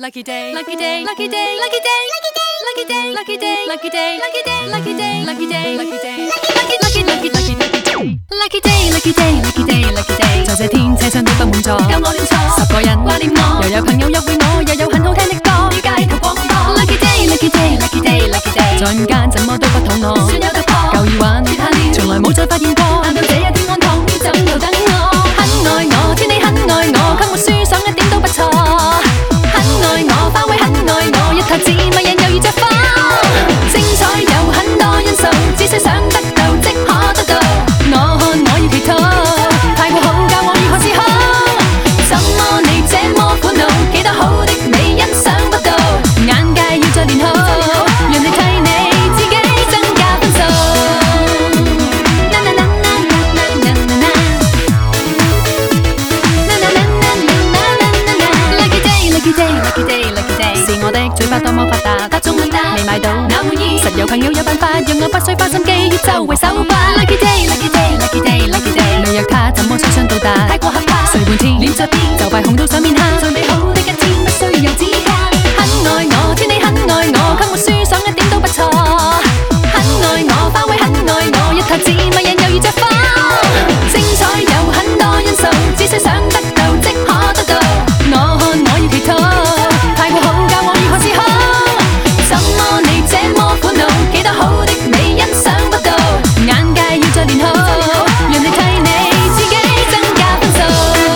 Lucky day, lucky day, lucky day, lucky day, lucky day, lucky day, lucky day, lucky day, lucky day, lucky day, lucky day, lucky lucky lucky lucky lucky day, lucky day, lucky day, lucky day。在這天車廂都不滿座，夠我亂錯，10個人掛念我，又有朋友約會我，又有很好聽的歌，於街頭廣播。Lucky day, lucky day, lucky day, lucky day。在午間怎麼都不肚餓，算有突破，舊耳環跌下了，從來冇再發現過，難道這一天安躺於枕頭等我？很愛我，天氣很愛我，給我舒爽一點都不錯。很愛我，花卉很愛我，一塔子迷人猶如隻花。精彩有很多因素，只需想得到即可得到。我看我要祈禱，太過好教我如何是好。怎麼你這麼苦惱？幾多好的你欣賞不到，眼界要再練好，讓你替你自己增加分數。Lucky day, lucky day, lucky day。是我的嘴巴多麼發達，他中文單未買到，那滿意。實有朋友有辦法，讓我不需花心機於周圍搜刮。Lucky day, lucky day, lucky day, lucky day。旅約他怎麼雙雙到達？太過合拍，誰半天臉着邊，就快紅到上面喊。最美好的一天不需要指甲。很愛我，天氣很愛我，給我舒爽一點都不錯。很愛我，花卉很愛我，一塔子迷人猶如隻花。精彩有很多因素，只需想得到即可得到。我看我要祈禱，太過好教我如何是好。怎麼你這麼苦惱？幾多好的你欣賞不到，眼界要再練好，讓你替你自己增加分數。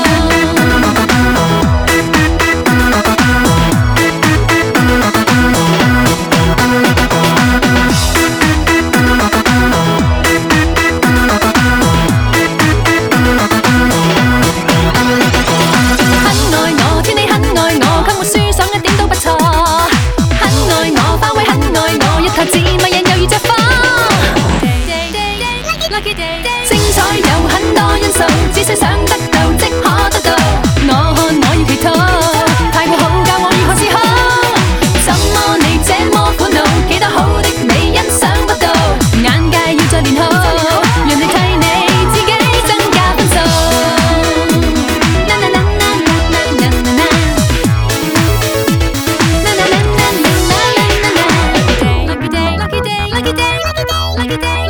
精彩有很多因素，只需想得到即可得到。我看我要祈禱，太過好教我如何是好。怎麼你這麼苦惱？幾多好的你欣賞不到，眼界要再練好，讓你替你自己增加分數。Lucky day, lucky day, lucky day, lucky day, lucky day, lucky day。